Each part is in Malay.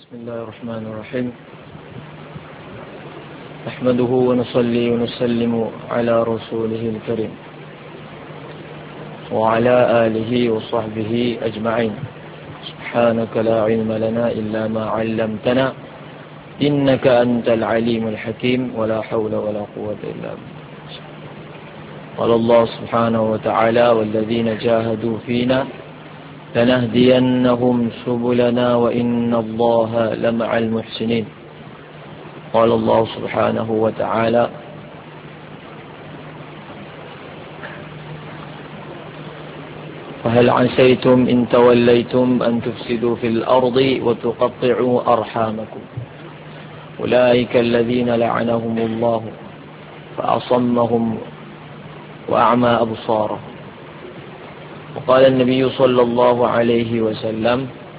بسم الله الرحمن الرحيم. نحمده ونصلي ونسلم على رسوله الكريم وعلى آله وصحبه أجمعين. سبحانك لا علم لنا إلا ما علمتنا إنك أنت العليم الحكيم ولا حول ولا قوة إلا بالله. قال الله سبحانه وتعالى: والذين جاهدوا فينا لنهدينهم سبلنا وإن الله لمع المحسنين. قال الله سبحانه وتعالى: فهل عسيتم إن توليتم أن تفسدوا في الأرض وتقطعوا أرحامكم أولئك الذين لعنهم الله فأصمهم وأعمى أبصارهم. وقال النبي صلى الله عليه وسلم: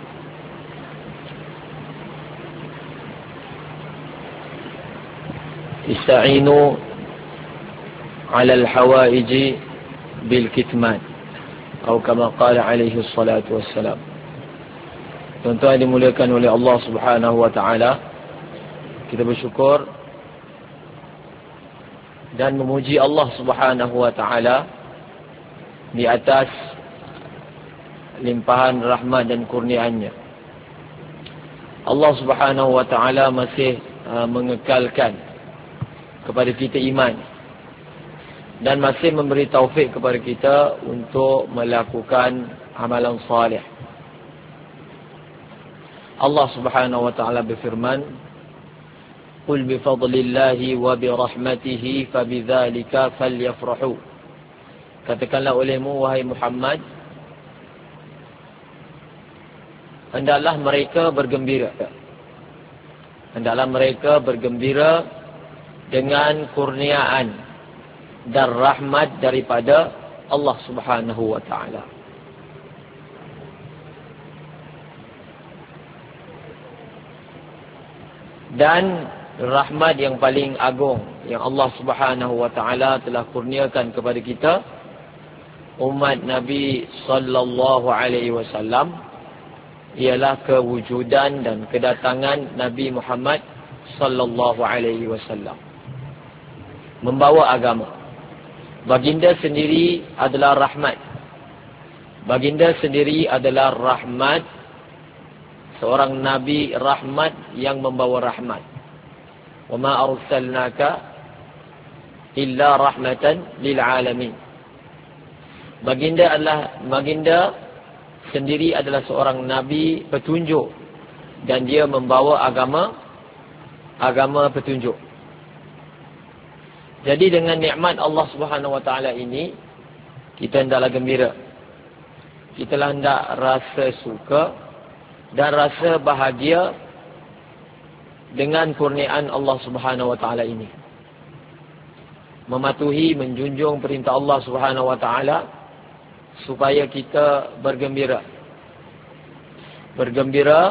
استعينوا على الحوائج بالكتمان atau kama qala alaihi salatu wassalam. Tuan-tuan dimuliakan oleh Allah Subhanahu wa taala, kita bersyukur dan memuji Allah Subhanahu wa taala di atas limpahan rahmat dan kurniaannya. Allah Subhanahu wa taala masih mengekalkan kepada kita iman dan masih memberi taufik kepada kita untuk melakukan amalan salih. Allah Subhanahu wa taala berfirman: "Qul bi fadlillahi wa bi rahmatihi fabidzalika falyafrahu." Katakanlah olehmu, wahai Muhammad, hendaklah mereka bergembira. Hendaklah mereka bergembira dengan kurniaan dan rahmat daripada Allah Subhanahu wa taala. Dan rahmat yang paling agung yang Allah Subhanahu wa taala telah kurniakan kepada kita umat Nabi sallallahu alaihi wasallam ialah kewujudan dan kedatangan Nabi Muhammad sallallahu alaihi wasallam membawa agama. Baginda sendiri adalah rahmat. Baginda sendiri adalah rahmat, seorang nabi rahmat yang membawa rahmat. Wa ma arsalnaka illa rahmatan lil alamin. Baginda sendiri adalah seorang nabi petunjuk dan dia membawa agama petunjuk. Jadi dengan nikmat Allah Subhanahu wa taala ini, kita hendaklah gembira. Kita hendak rasa suka dan rasa bahagia dengan kurniaan Allah Subhanahu wa taala ini. Mematuhi, menjunjung perintah Allah Subhanahu wa taala supaya kita bergembira. Bergembira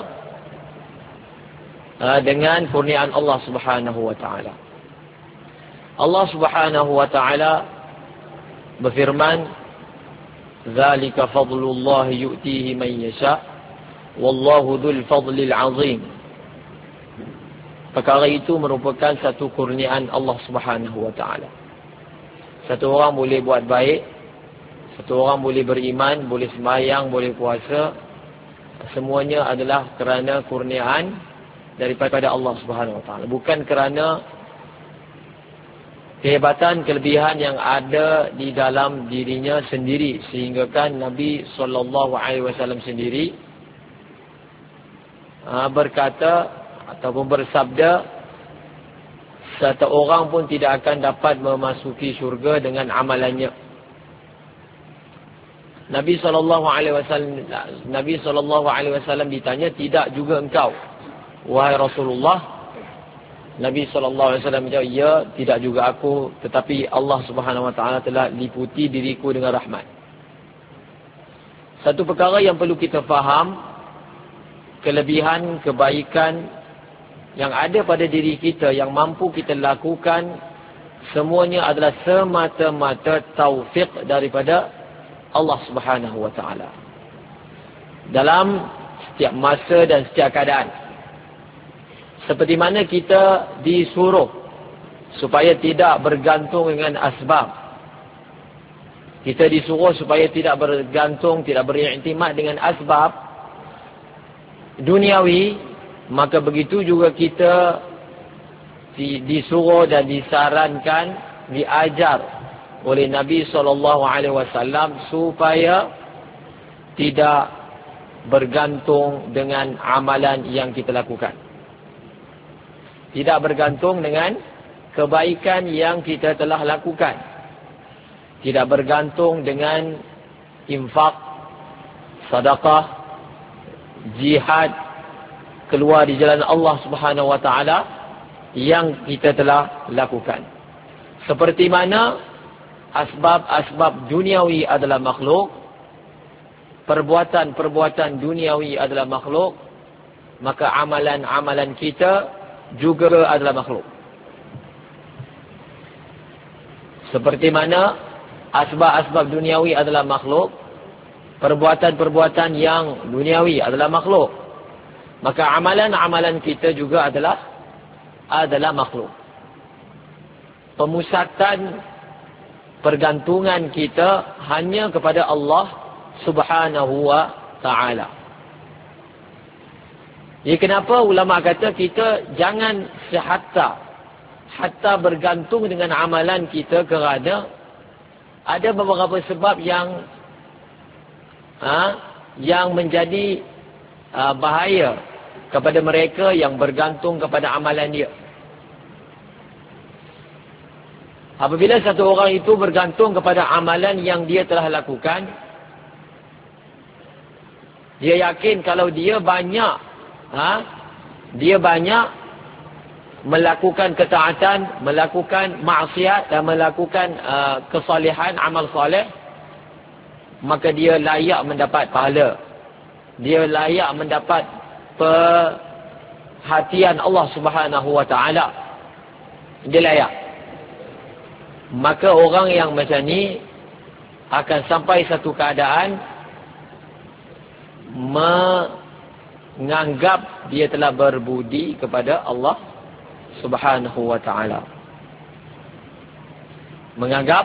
dengan kurniaan Allah Subhanahu wa taala. Allah Subhanahu wa taala berfirman: "Dzalika fadlullah yu'tihi man yasha, wallahu dzul fadlil 'azim." Perkara itu merupakan satu kurniaan Allah Subhanahu wa taala. Satu orang boleh buat baik, satu orang boleh beriman, boleh sembahyang, boleh puasa, semuanya adalah kerana kurniaan daripada Allah Subhanahu wa taala, bukan kerana kehebatan, kelebihan yang ada di dalam dirinya sendiri. Sehingga kan Nabi SAW sendiri berkata ataupun bersabda, satu orang pun tidak akan dapat memasuki syurga dengan amalannya. Nabi SAW ditanya, tidak juga engkau, wahai Rasulullah? Nabi SAW menjawab, ya, tidak juga aku, tetapi Allah Subhanahu wa taala telah liputi diriku dengan rahmat. Satu perkara yang perlu kita faham, kelebihan, kebaikan yang ada pada diri kita, yang mampu kita lakukan, semuanya adalah semata-mata taufik daripada Allah Subhanahu wa taala. Dalam setiap masa dan setiap keadaan. Seperti mana kita disuruh supaya tidak bergantung dengan asbab. Kita disuruh supaya tidak bergantung, tidak beriktimad dengan asbab duniawi, maka begitu juga kita disuruh dan disarankan, diajar oleh Nabi SAW supaya tidak bergantung dengan amalan yang kita lakukan. Tidak bergantung dengan kebaikan yang kita telah lakukan. Tidak bergantung dengan infak, sedekah, jihad, keluar di jalan Allah Subhanahu wa taala yang kita telah lakukan. Seperti mana asbab-asbab duniawi adalah makhluk, perbuatan-perbuatan duniawi adalah makhluk, maka amalan-amalan kita juga adalah makhluk. Seperti mana asbab-asbab duniawi adalah makhluk, perbuatan-perbuatan yang duniawi adalah makhluk, maka amalan-amalan kita juga adalah makhluk. Pemusatan pergantungan kita hanya kepada Allah Subhanahu wa ta'ala. Jadi kenapa ulama kata kita jangan hatta bergantung dengan amalan kita, kerana ada beberapa sebab yang menjadi bahaya kepada mereka yang bergantung kepada amalan dia. Apabila satu orang itu bergantung kepada amalan yang dia telah lakukan, dia yakin kalau dia banyak melakukan ketaatan, melakukan maksiat dan melakukan kesalehan, amal soleh, maka dia layak mendapat pahala. Dia layak mendapat perhatian Allah Subhanahu wa taala. Dia layak. Maka orang yang macam ni akan sampai satu keadaan menganggap dia telah berbudi kepada Allah Subhanahu wa ta'ala. Menganggap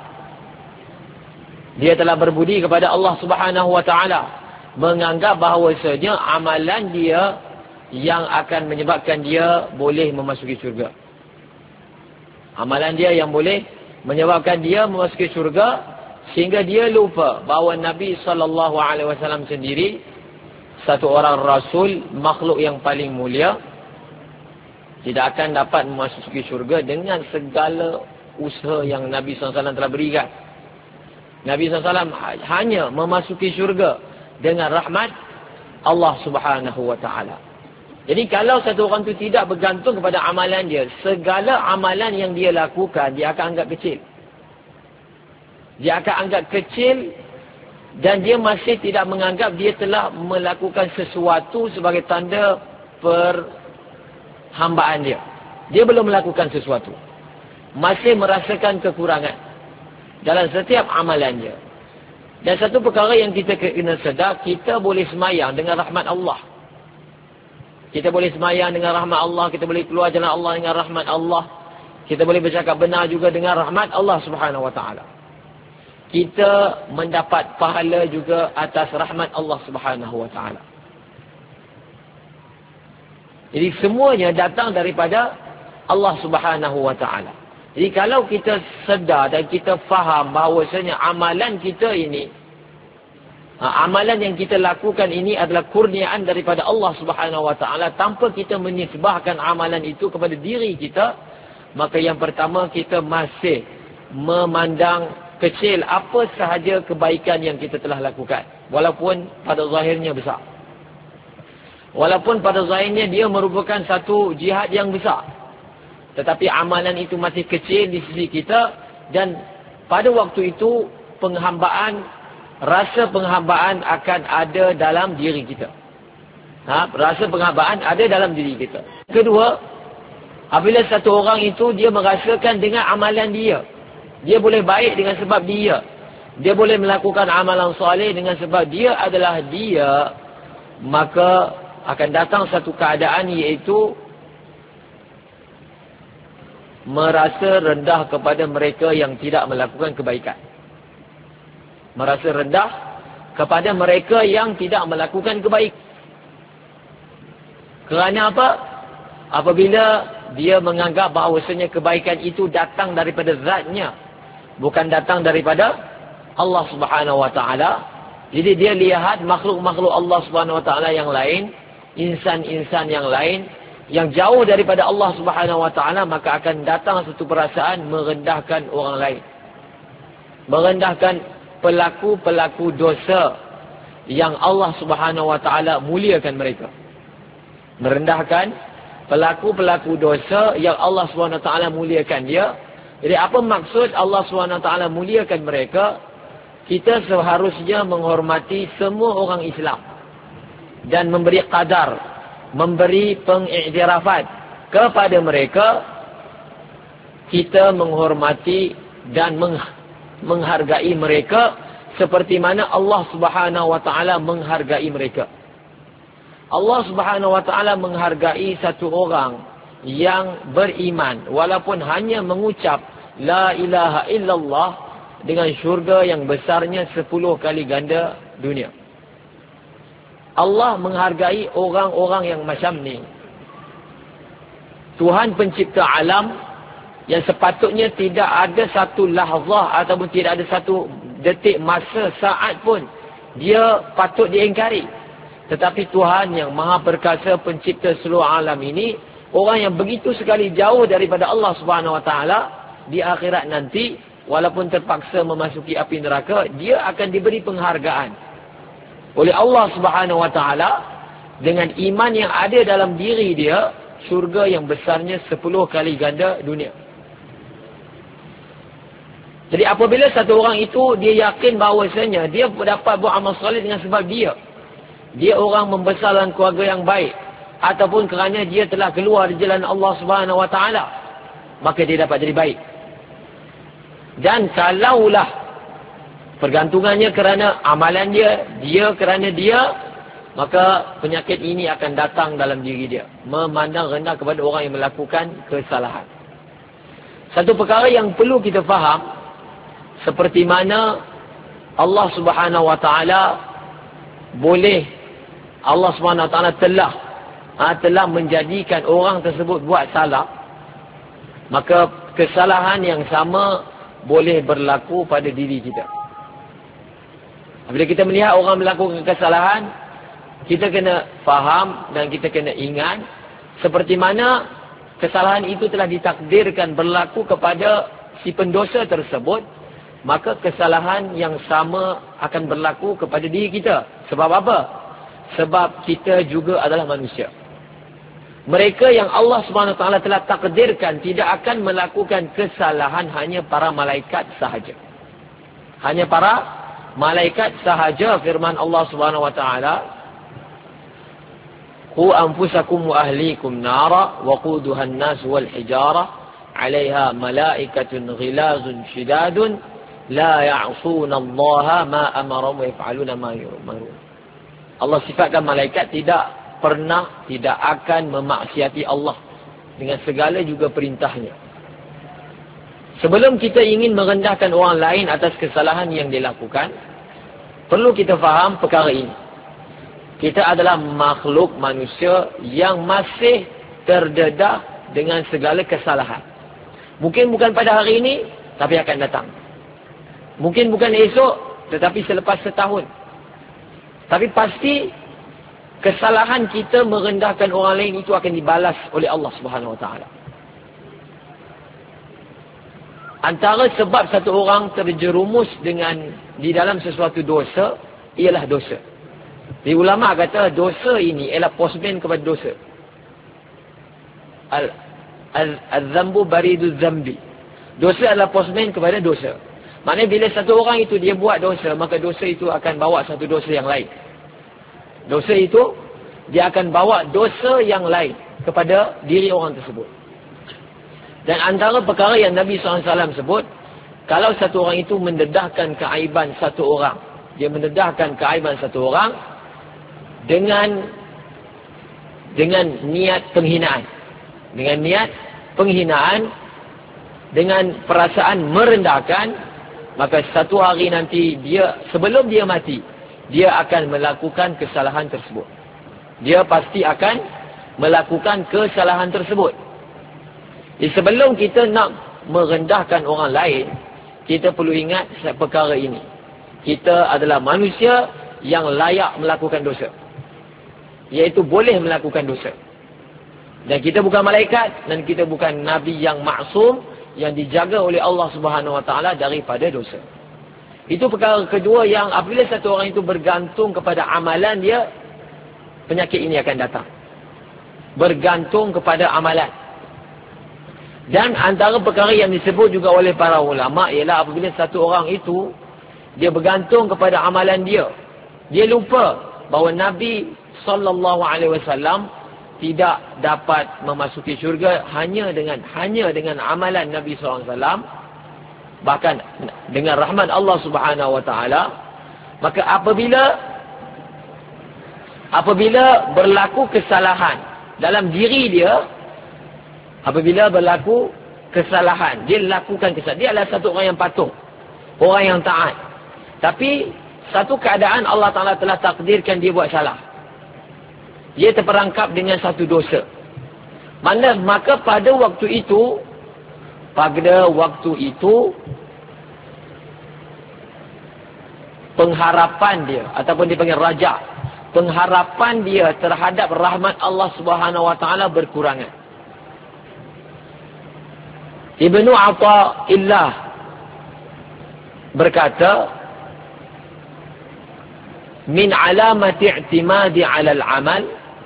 dia telah berbudi kepada Allah Subhanahu wa ta'ala. Menganggap bahawasanya amalan dia yang akan menyebabkan dia boleh memasuki syurga. Amalan dia yang boleh menyebabkan dia memasuki syurga, sehingga dia lupa bahawa Nabi SAW sendiri satu orang Rasul, makhluk yang paling mulia, tidak akan dapat memasuki syurga dengan segala usaha yang Nabi SAW telah berikan. Nabi SAW hanya memasuki syurga dengan rahmat Allah Subhanahu wa ta'ala. Jadi kalau satu orang itu tidak bergantung kepada amalan dia, segala amalan yang dia lakukan, dia akan anggap kecil. Dia akan anggap kecil, dan dia masih tidak menganggap dia telah melakukan sesuatu sebagai tanda perhambaan dia. Dia belum melakukan sesuatu. Masih merasakan kekurangan dalam setiap amalan dia. Dan satu perkara yang kita kena sedar, kita boleh semayang dengan rahmat Allah. Kita boleh semayang dengan rahmat Allah. Kita boleh keluar jalan Allah dengan rahmat Allah. Kita boleh bercakap benar juga dengan rahmat Allah Subhanahu wa ta'ala. Kita mendapat pahala juga atas rahmat Allah Subhanahu wa ta'ala. Jadi semuanya datang daripada Allah Subhanahu wa ta'ala. Jadi kalau kita sedar dan kita faham bahawasanya amalan kita ini, amalan yang kita lakukan ini adalah kurniaan daripada Allah Subhanahu wa ta'ala, tanpa kita menisbahkan amalan itu kepada diri kita, maka yang pertama, kita masih memandang kecil apa sahaja kebaikan yang kita telah lakukan, walaupun pada zahirnya besar. Walaupun pada zahirnya dia merupakan satu jihad yang besar, tetapi amalan itu masih kecil di sisi kita. Dan pada waktu itu rasa penghambaan akan ada dalam diri kita. Rasa penghambaan ada dalam diri kita. Kedua, apabila satu orang itu dia merasakan dengan amalan dia, dia boleh baik dengan sebab dia boleh melakukan amalan soleh dengan sebab dia adalah dia, maka akan datang satu keadaan, iaitu merasa rendah kepada mereka yang tidak melakukan kebaikan. Merasa rendah kepada mereka yang tidak melakukan kebaikan. Kerana apa? Apabila dia menganggap bahawasanya kebaikan itu datang daripada zatnya, bukan datang daripada Allah Subhanahu Wa Taala. Jadi dia lihat makhluk-makhluk Allah Subhanahu Wa Taala yang lain, insan-insan yang lain, yang jauh daripada Allah Subhanahu Wa Taala, maka akan datang satu perasaan merendahkan orang lain. Merendahkan pelaku-pelaku dosa yang Allah Subhanahu Wa Taala muliakan mereka. Merendahkan pelaku-pelaku dosa yang Allah Subhanahu Wa Taala muliakan dia. Jadi apa maksud Allah Subhanahu Wa Taala muliakan mereka? Kita seharusnya menghormati semua orang Islam dan memberi qadar, memberi pengiktirafat kepada mereka. Kita menghormati dan menghargai mereka seperti mana Allah Subhanahu Wa Taala menghargai mereka. Allah Subhanahu Wa Taala menghargai satu orang yang beriman walaupun hanya mengucap la ilaha illallah dengan syurga yang besarnya 10 kali ganda dunia. Allah menghargai orang-orang yang macam ni. Tuhan pencipta alam yang sepatutnya tidak ada satu lahzah ataupun tidak ada satu detik masa saat pun dia patut diingkari. Tetapi Tuhan yang maha perkasa pencipta seluruh alam ini, orang yang begitu sekali jauh daripada Allah Subhanahu Wa Taala, di akhirat nanti walaupun terpaksa memasuki api neraka, dia akan diberi penghargaan oleh Allah Subhanahu Wa Taala dengan iman yang ada dalam diri dia, syurga yang besarnya 10 kali ganda dunia. Jadi apabila satu orang itu dia yakin bahawasanya dia dapat buat amal soleh dengan sebab dia orang membesar dalam keluarga yang baik, ataupun kerana dia telah keluar di jalan Allah Subhanahu Wa Taala, maka dia dapat jadi baik. Dan kalaulah pergantungannya kerana amalan dia kerana dia, maka penyakit ini akan datang dalam diri dia, memandang rendah kepada orang yang melakukan kesalahan. Satu perkara yang perlu kita faham, seperti mana Allah Subhanahu Wa Taala Allah Subhanahu Wa Taala telah menjadikan orang tersebut buat salah, maka kesalahan yang sama boleh berlaku pada diri kita. Bila kita melihat orang melakukan kesalahan, kita kena faham dan kita kena ingat seperti mana kesalahan itu telah ditakdirkan berlaku kepada si pendosa tersebut, maka kesalahan yang sama akan berlaku kepada diri kita. Sebab apa? Sebab kita juga adalah manusia. Mereka yang Allah SWT telah takdirkan tidak akan melakukan kesalahan hanya para malaikat sahaja. Hanya para malaikat sahaja. Firman Allah SWT, Qu anfusakum wa ahlikum nara wa quduhan nas wal hijara 'alayha malaikatun ghilazun shidadun la ya'suna Allah ma amarahum wa yaf'aluna ma yu'marun. Allah sifatkan malaikat tidak akan memaksiati Allah dengan segala juga perintahnya. Sebelum kita ingin merendahkan orang lain atas kesalahan yang dilakukan, perlu kita faham perkara ini. Kita adalah makhluk manusia yang masih terdedah dengan segala kesalahan. Mungkin bukan pada hari ini, tapi akan datang. Mungkin bukan esok, tetapi selepas setahun. Tapi pasti kesalahan kita merendahkan orang lain itu akan dibalas oleh Allah Subhanahu Wa Taala. Antara sebab satu orang terjerumus di dalam sesuatu dosa ialah dosa. Di ulama kata dosa ini ialah postman kepada dosa. Al-zambu baridu zambi. Dosa adalah postman kepada dosa. Maknanya bila satu orang itu dia buat dosa, maka dosa itu akan bawa satu dosa yang lain. Dosa itu dia akan bawa dosa yang lain kepada diri orang tersebut. Dan antara perkara yang Nabi SAW sebut, kalau satu orang itu mendedahkan keaiban satu orang, dia mendedahkan keaiban satu orang dengan niat penghinaan. Dengan niat penghinaan, dengan perasaan merendahkan, maka satu hari nanti dia, sebelum dia mati, dia akan melakukan kesalahan tersebut. Dia pasti akan melakukan kesalahan tersebut. Jadi sebelum kita nak merendahkan orang lain, kita perlu ingat perkara ini. Kita adalah manusia yang layak melakukan dosa, iaitu boleh melakukan dosa. Dan kita bukan malaikat, dan kita bukan nabi yang maksum, yang dijaga oleh Allah Subhanahu Wa Taala daripada dosa. Itu perkara kedua, yang apabila satu orang itu bergantung kepada amalan dia, penyakit ini akan datang. Bergantung kepada amalan. Dan antara perkara yang disebut juga oleh para ulama ialah apabila satu orang itu dia bergantung kepada amalan dia, dia lupa bahawa Nabi SAW tidak dapat memasuki syurga hanya dengan amalan Nabi SAW, bahkan dengan rahmat Allah Subhanahu Wa Taala. Maka apabila berlaku kesalahan dalam diri dia, apabila berlaku kesalahan, dia lakukan kesalahan, dia adalah satu orang yang patuh, orang yang taat, tapi satu keadaan Allah Ta'ala telah takdirkan dia buat salah, dia terperangkap dengan satu dosa. Maka pada waktu itu pengharapan dia, ataupun dipanggil raja, pengharapan dia terhadap rahmat Allah Subhanahu Wa Taala berkurangan. Ibnu Athaillah berkata, min alamati i'timadi 'ala al-'amal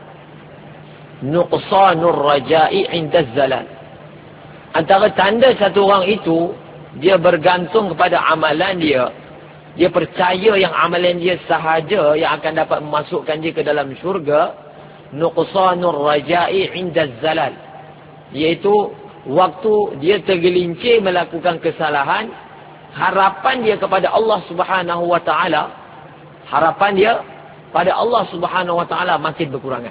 nuqsanur raja'i 'inda az-zalal. Antara tanda satu orang itu, dia bergantung kepada amalan dia, dia percaya yang amalan dia sahaja yang akan dapat memasukkan dia ke dalam syurga, nuqsanur raja'i 'inda az-zalal, iaitu waktu dia tergelincir melakukan kesalahan, harapan dia kepada Allah Subhanahu Wa Taala, harapan dia pada Allah Subhanahu Wa Taala makin berkurangan.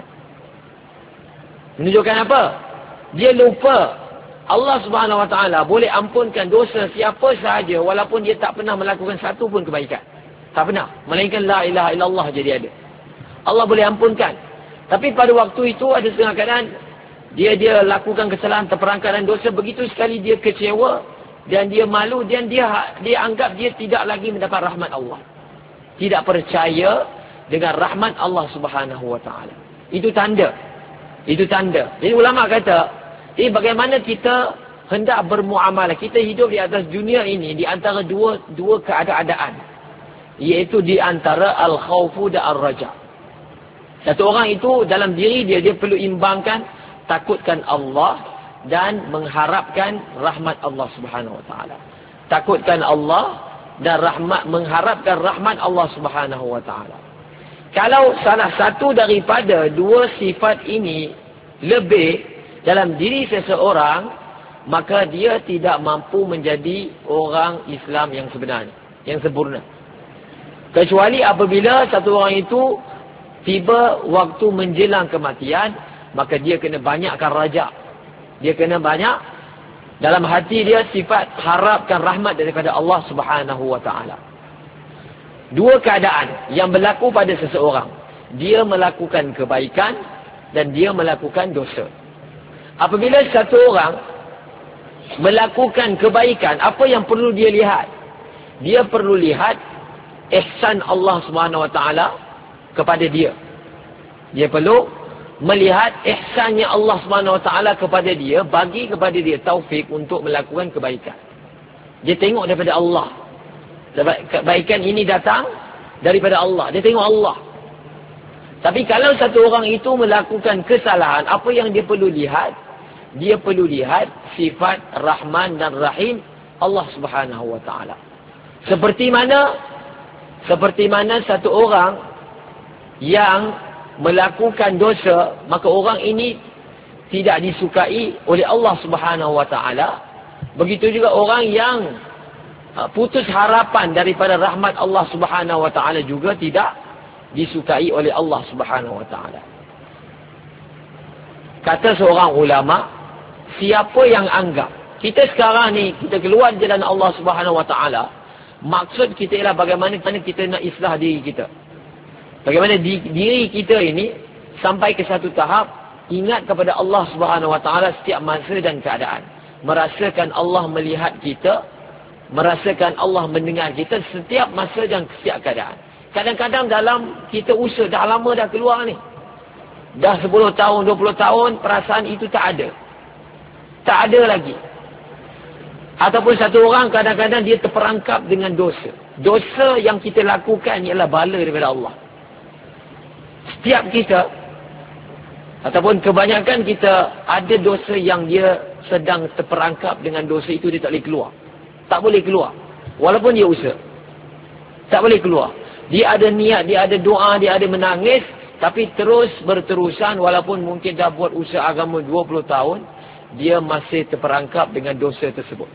Menunjukkan apa? Dia lupa Allah Subhanahu Wa Taala boleh ampunkan dosa siapa sahaja, walaupun dia tak pernah melakukan satu pun kebaikan. Tak pernah. Melainkan la ilaha illallah jadi ada. Allah boleh ampunkan. Tapi pada waktu itu ada setengah keadaan dia lakukan kesalahan, terperangkap dan dosa, begitu sekali dia kecewa dan dia malu, dan dia anggap dia tidak lagi mendapat rahmat Allah. Tidak percaya dengan rahmat Allah Subhanahu Wa Taala. Itu tanda. Jadi ulama kata, bagaimana kita hendak bermuamalah? Kita hidup di atas dunia ini di antara dua keadaan, iaitu di antara al-khawfu dan ar-raja. Satu orang itu dalam diri dia perlu imbangkan takutkan Allah dan mengharapkan rahmat Allah Subhanahu Wa Taala. Takutkan Allah dan mengharapkan rahmat Allah Subhanahu Wa Taala. Kalau salah satu daripada dua sifat ini lebih dalam diri seseorang, maka dia tidak mampu menjadi orang Islam yang sebenarnya, yang sempurna. Kecuali apabila satu orang itu tiba waktu menjelang kematian, maka dia kena banyakkan raja. Dia kena banyak dalam hati dia sifat harapkan rahmat daripada Allah Subhanahu Wa Taala. Dua keadaan yang berlaku pada seseorang, dia melakukan kebaikan dan dia melakukan dosa. Apabila satu orang melakukan kebaikan, apa yang perlu dia lihat? Dia perlu lihat ihsan Allah Subhanahu Wa Taala kepada dia. Dia perlu melihat ihsannya Allah Subhanahu Wa Taala kepada dia, bagi kepada dia taufik untuk melakukan kebaikan. Dia tengok daripada Allah. Kebaikan ini datang daripada Allah. Dia tengok Allah. Tapi kalau satu orang itu melakukan kesalahan, apa yang dia perlu lihat? Dia perlu lihat sifat Rahman dan Rahim Allah Subhanahu Wa Taala. Seperti mana satu orang yang melakukan dosa, maka orang ini tidak disukai oleh Allah Subhanahu Wa Taala. Begitu juga orang yang putus harapan daripada rahmat Allah Subhanahu Wa Taala juga tidak disukai oleh Allah Subhanahu Wa Taala. Kata seorang ulama, siapa yang anggap kita sekarang ni, kita keluar jalan Allah Subhanahu Wa Taala, maksud kita ialah bagaimana kita nak islah diri kita. Bagaimana diri kita ini sampai ke satu tahap ingat kepada Allah Subhanahu Wa Taala setiap masa dan keadaan. Merasakan Allah melihat kita, merasakan Allah mendengar kita setiap masa dan setiap keadaan. Kadang-kadang dalam kita usaha dah lama dah keluar ni, dah 10 tahun, 20 tahun, perasaan itu tak ada. Tak ada lagi. Ataupun satu orang kadang-kadang dia terperangkap dengan dosa. Dosa yang kita lakukan ialah bala daripada Allah. Setiap kita, ataupun kebanyakan kita, ada dosa yang dia sedang terperangkap dengan dosa itu, dia tak boleh keluar. Tak boleh keluar. Walaupun dia usaha, tak boleh keluar. Dia ada niat, dia ada doa, dia ada menangis, tapi terus berterusan, walaupun mungkin dah buat usaha agama 20 tahun, dia masih terperangkap dengan dosa tersebut.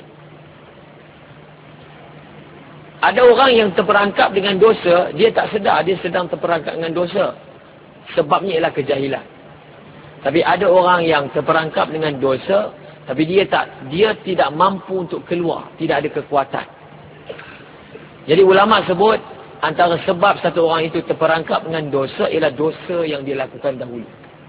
Ada orang yang terperangkap dengan dosa, dia tak sedar dia sedang terperangkap dengan dosa. Sebabnya ialah kejahilan. Tapi ada orang yang terperangkap dengan dosa, tapi dia tidak mampu untuk keluar, tidak ada kekuatan. Jadi ulama sebut antara sebab satu orang itu terperangkap dengan dosa ialah dosa yang dia lakukan dahulu.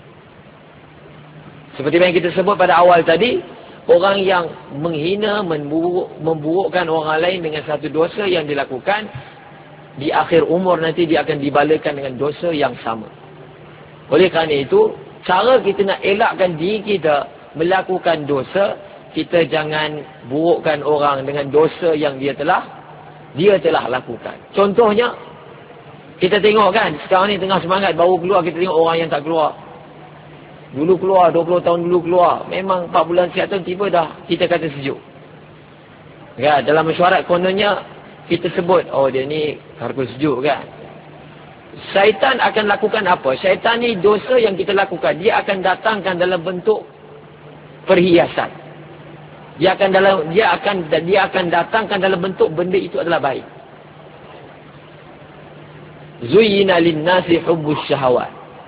Seperti yang kita sebut pada awal tadi, orang yang menghina, memburukkan orang lain dengan satu dosa yang dilakukan, di akhir umur nanti dia akan dibalakan dengan dosa yang sama. Oleh kerana itu, cara kita nak elakkan diri kita melakukan dosa, kita jangan burukkan orang dengan dosa yang dia telah lakukan. Contohnya, kita tengok kan, sekarang ni tengah semangat baru keluar, kita tengok orang yang tak keluar. Dulu keluar, 20 tahun dulu keluar. Memang 4 bulan siap tahun tiba dah, kita kata sejuk. Ya, dalam mesyuarat kononnya, kita sebut, oh dia ni harga sejuk kan. Syaitan akan lakukan apa? Syaitan ni dosa yang kita lakukan, dia akan datangkan dalam bentuk perhiasan. Dia akan datangkan dalam bentuk benda itu adalah baik. Zuyyina lin-nasi hubbus syahawat.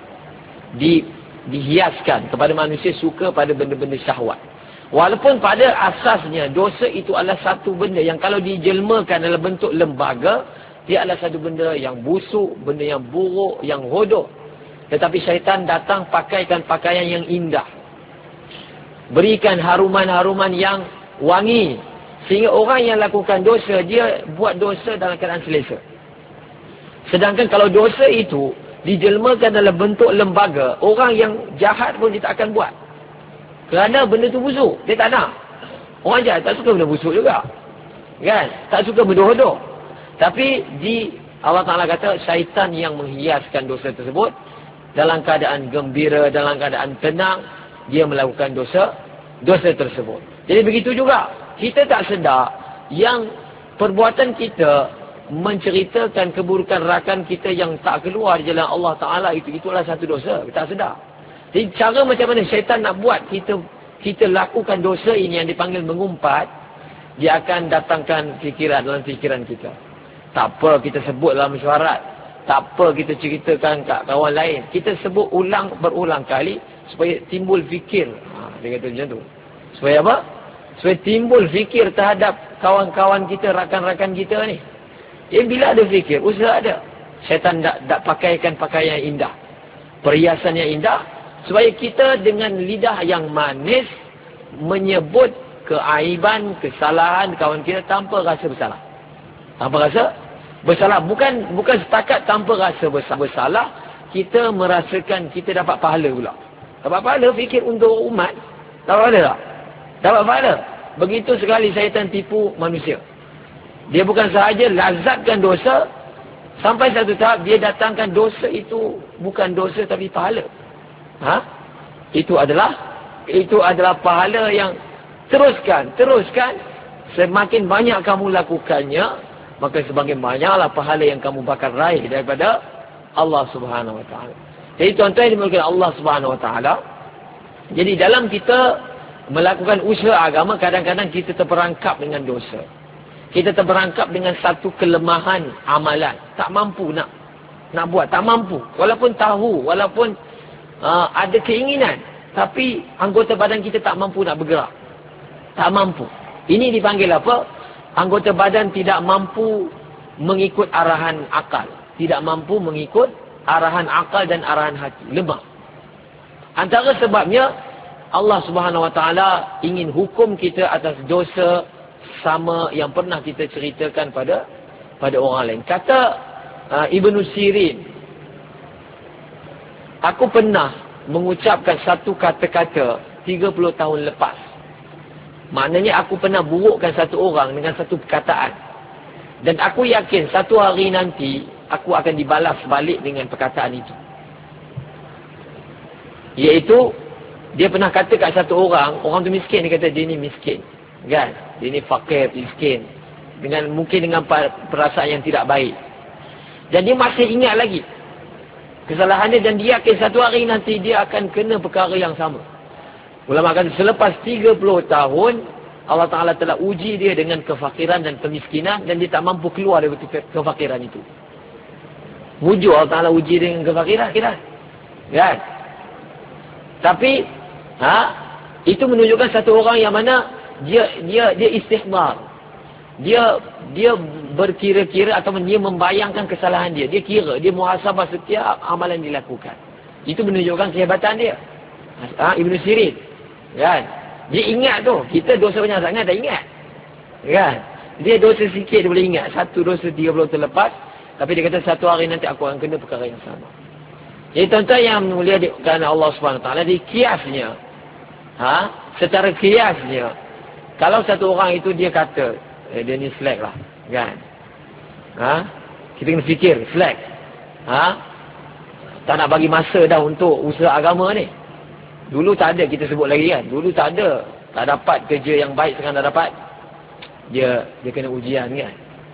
Dihiaskan kepada manusia suka pada benda-benda syahwat. Walaupun pada asasnya dosa itu adalah satu benda yang kalau dijelmakan dalam bentuk lembaga, dia adalah satu benda yang busuk, benda yang buruk, yang hodoh. Tetapi syaitan datang pakaikan pakaian yang indah, berikan haruman-haruman yang wangi, sehingga orang yang lakukan dosa, dia buat dosa dalam keadaan selesa. Sedangkan kalau dosa itu dijelmakan dalam bentuk lembaga, orang yang jahat pun dia tak akan buat, kerana benda tu busuk, dia tak nak. Orang jahat tak suka benda busuk juga kan, tak suka benda hodoh. Tapi Allah Ta'ala kata syaitan yang menghiaskan dosa tersebut, dalam keadaan gembira, dalam keadaan tenang, dia melakukan dosa tersebut. Jadi begitu juga, kita tak sedar yang perbuatan kita menceritakan keburukan rakan kita yang tak keluar di jalan Allah Ta'ala, itulah satu dosa, kita tak sedar. Jadi cara macam mana syaitan nak buat kita lakukan dosa ini yang dipanggil mengumpat, dia akan datangkan fikiran dalam fikiran kita. Tak apa kita sebut dalam mesyuarat, tak apa kita ceritakan kat kawan lain, kita sebut berulang kali supaya timbul fikir. Dia kata macam tu. Supaya apa? Supaya timbul fikir terhadap kawan-kawan kita, rakan-rakan kita ni. Bila ada fikir, usaha ada. Syaitan tak pakaikan pakaian yang indah, perhiasan yang indah, supaya kita dengan lidah yang manis menyebut keaiban, kesalahan kawan kita tanpa rasa bersalah. Tanpa rasa bersalah. Bukan setakat tanpa rasa bersalah, kita merasakan kita dapat pahala pula. Dapat pahala, fikir untuk umat. Dapat pahala tak? Dapat pahala. Begitu sekali syaitan tipu manusia. Dia bukan sahaja lazatkan dosa, sampai satu tahap dia datangkan dosa itu bukan dosa tapi pahala. Itu adalah pahala yang teruskan. Semakin banyak kamu lakukannya, maka semakin banyaklah pahala yang kamu bakal raih daripada Allah Subhanahu Wa Taala. Jadi tuan-tuan dimulakan Allah Subhanahu Wa Taala. Jadi dalam kita melakukan usaha agama, kadang-kadang kita terperangkap dengan dosa. Kita terperangkap dengan satu kelemahan amalan. Tak mampu nak buat, tak mampu. Walaupun tahu, walaupun ada keinginan, tapi anggota badan kita tak mampu nak bergerak. Tak mampu. Ini dipanggil apa? Anggota badan tidak mampu mengikut arahan akal. Tidak mampu mengikut arahan akal dan arahan hati. Lemah. Antara sebabnya, Allah Subhanahu Wa Taala ingin hukum kita atas dosa sama yang pernah kita ceritakan pada orang lain. Kata Ibnu Sirin, aku pernah mengucapkan satu kata-kata 30 tahun lepas. Maknanya aku pernah burukkan satu orang dengan satu perkataan. Dan aku yakin satu hari nanti aku akan dibalas balik dengan perkataan itu. Iaitu, dia pernah kata kat satu orang tu miskin, dia kata dia ni miskin. Kan? Dia ni fakir, miskin. Mungkin dengan perasaan yang tidak baik. Dan dia masih ingat lagi kesalahannya, dan dia yakin satu hari nanti dia akan kena perkara yang sama. Ulama kata selepas 30 tahun Allah Ta'ala telah uji dia dengan kefakiran dan kemiskinan, dan dia tak mampu keluar dari kefakiran itu. Wujud Allah Ta'ala uji dia dengan kefakiran. Kan? Tapi itu menunjukkan satu orang yang mana dia istighfar. Dia berkira-kira atau dia membayangkan kesalahan dia. Dia kira, dia muhasabah setiap amalan dilakukan. Itu menunjukkan kehebatan dia. Ibnu Sirin. Kan? Dia ingat tu. Kita dosa banyak sangat tak ingat. Kan? Dia dosa sikit dia boleh ingat. Satu dosa 30 tahun lepas. Tapi dia kata satu hari nanti aku akan kena perkara yang sama. Jadi tuan-tuan yang mulia kerana Allah SWT, di kiasnya, secara kiasnya, kalau satu orang itu dia kata, dia ni slack lah, kan? Kita kena fikir, slack. Tak nak bagi masa dah untuk usaha agama ni. Dulu tak ada, kita sebut lagi kan. Dulu tak ada, tak dapat kerja yang baik, sekarang dah dapat. Dia kena ujian kan.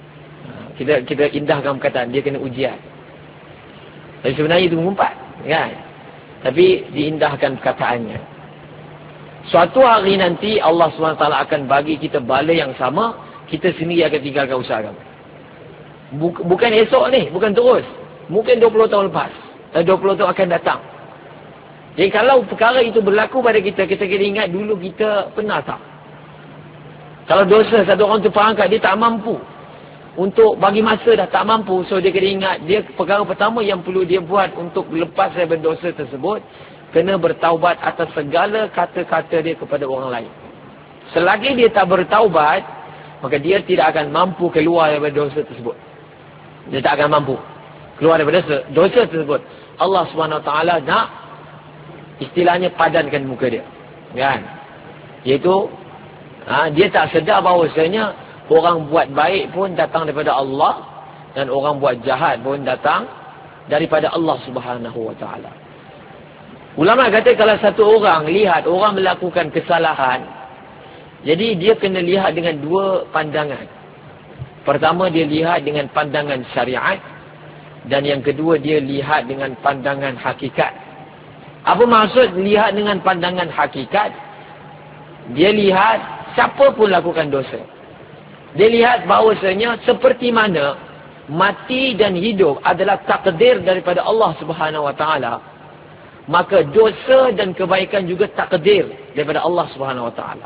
Kita indahkan perkataan, dia kena ujian. Tapi sebenarnya itu mengumpat, kan? Tapi diindahkan perkataannya. Suatu hari nanti Allah SWT akan bagi kita bala yang sama, kita sendiri akan tinggalkan usaha agama. Bukan esok ni, bukan terus. Mungkin 20 tahun lepas. 20 tahun akan datang. Jadi kalau perkara itu berlaku pada kita, kita kena ingat dulu kita pernah tak? Kalau dosa satu orang tu perangkat, dia tak mampu untuk bagi masa, dah tak mampu. So dia kena ingat, dia perkara pertama yang perlu dia buat untuk lepas daripada dosa tersebut, kena bertaubat atas segala kata-kata dia kepada orang lain. Selagi dia tak bertaubat, maka dia tidak akan mampu keluar daripada dosa tersebut. Dia tak akan mampu keluar daripada dosa tersebut. Allah SWT nak, istilahnya, padankan muka dia, kan? Iaitu dia tak sedar bahawasanya orang buat baik pun datang daripada Allah, dan orang buat jahat pun datang daripada Allah Subhanahu Wa Taala. Ulama kata kalau satu orang lihat orang melakukan kesalahan, jadi dia kena lihat dengan dua pandangan. Pertama, dia lihat dengan pandangan syariat, dan yang kedua dia lihat dengan pandangan hakikat. Apa maksud lihat dengan pandangan hakikat? Dia lihat siapa pun lakukan dosa. Dia lihat bahawasanya seperti mana mati dan hidup adalah takdir daripada Allah Subhanahu Wa Taala, maka dosa dan kebaikan juga takdir daripada Allah Subhanahu Wa Taala.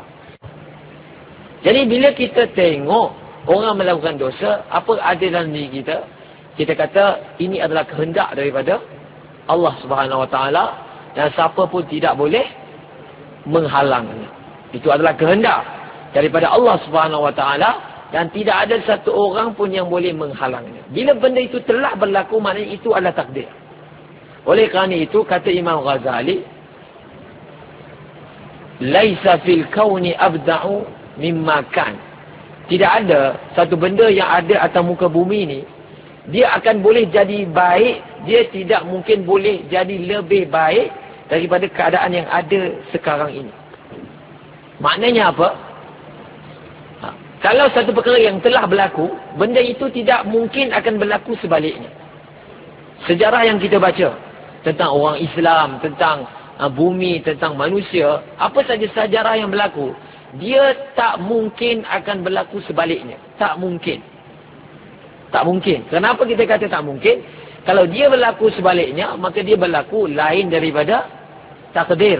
Jadi bila kita tengok orang melakukan dosa, apa ada dalam diri kita? Kita kata ini adalah kehendak daripada Allah Subhanahu Wa Taala, dan siapa pun tidak boleh menghalangnya. Itu adalah kehendak daripada Allah Subhanahu Wa Taala, dan tidak ada satu orang pun yang boleh menghalangnya. Bila benda itu telah berlaku, maknanya itu adalah takdir. Oleh kerana itu, kata Imam Ghazali, laisa fil kauni abda'u mimma kan. Tidak ada satu benda yang ada atas muka bumi ni, dia akan boleh jadi baik, dia tidak mungkin boleh jadi lebih baik daripada keadaan yang ada sekarang ini. Maknanya apa? Kalau satu perkara yang telah berlaku, benda itu tidak mungkin akan berlaku sebaliknya. Sejarah yang kita baca tentang orang Islam, tentang bumi, tentang manusia, apa saja sejarah yang berlaku, dia tak mungkin akan berlaku sebaliknya. Tak mungkin. Tak mungkin. Kenapa kita kata tak mungkin? Kalau dia berlaku sebaliknya, maka dia berlaku lain daripada takdir.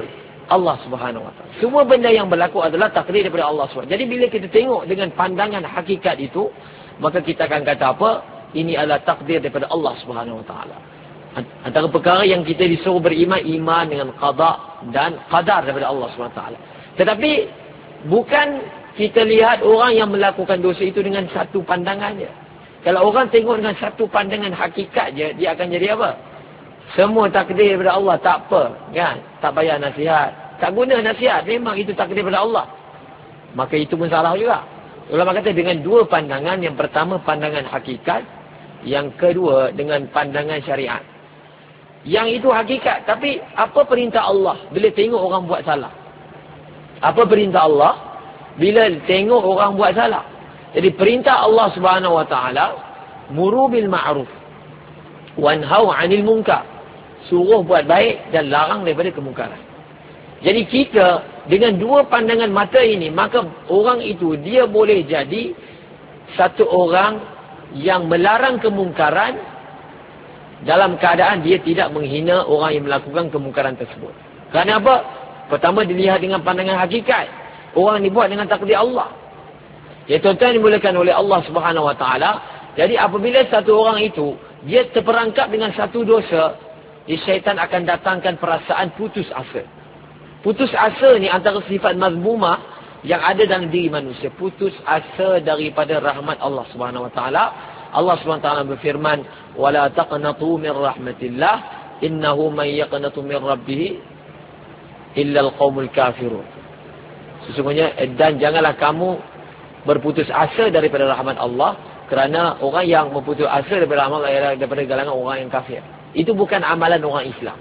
Allah Subhanahu Wa Taala. Semua benda yang berlaku adalah takdir daripada Allah SWT. Jadi bila kita tengok dengan pandangan hakikat itu, maka kita akan kata apa? Ini adalah takdir daripada Allah Subhanahu Wa Taala. Antara perkara yang kita disuruh beriman, iman dengan qada dan qadar daripada Allah SWT. Tetapi bukan kita lihat orang yang melakukan dosa itu dengan satu pandangan je. Kalau orang tengok dengan satu pandangan hakikat je, dia akan jadi apa? Semua takdir daripada Allah, tak apa, kan? Tak payah nasihat, tak guna nasihat, memang itu takdir daripada Allah. Maka itu pun salah juga. Ulama kata dengan dua pandangan. Yang pertama pandangan hakikat, yang kedua dengan pandangan syariat. Yang itu hakikat, tapi apa perintah Allah bila tengok orang buat salah? Apa perintah Allah bila tengok orang buat salah? Jadi perintah Allah Subhanahu Wa Taala, muru bil ma'ruf wanhau 'anil munkar. Suruh buat baik dan larang daripada kemungkaran. Jadi kita dengan dua pandangan mata ini, maka orang itu dia boleh jadi satu orang yang melarang kemungkaran dalam keadaan dia tidak menghina orang yang melakukan kemungkaran tersebut. Kerana apa? Pertama, dilihat dengan pandangan hakikat. Orang dibuat dengan takdir Allah. Ya, tuan-tuan dimulakan oleh Allah Subhanahu Wa Taala. Jadi apabila satu orang itu dia terperangkap dengan satu dosa, syaitan akan datangkan perasaan putus asa. Putus asa ni antara sifat mazmumah yang ada dalam diri manusia. Putus asa daripada rahmat Allah Subhanahu Wa Taala. Allah Subhanahu Wa Taala berfirman, "Wala taqnatu min rahmatillah, innahu man yaqnatu min rabbih illa al-qaumul kafirun." Sesungguhnya, dan janganlah kamu berputus asa daripada rahmat Allah, kerana orang yang berputus asa daripada rahmat Allah ialah daripada kalangan orang yang kafir. Itu bukan amalan orang Islam.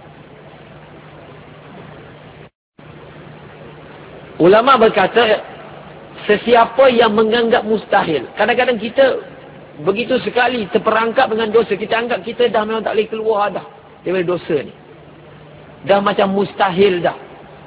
Ulama berkata, sesiapa yang menganggap mustahil. Kadang-kadang kita begitu sekali terperangkap dengan dosa. Kita anggap kita dah memang tak boleh keluar dah daripada dosa ni. Dah macam mustahil dah.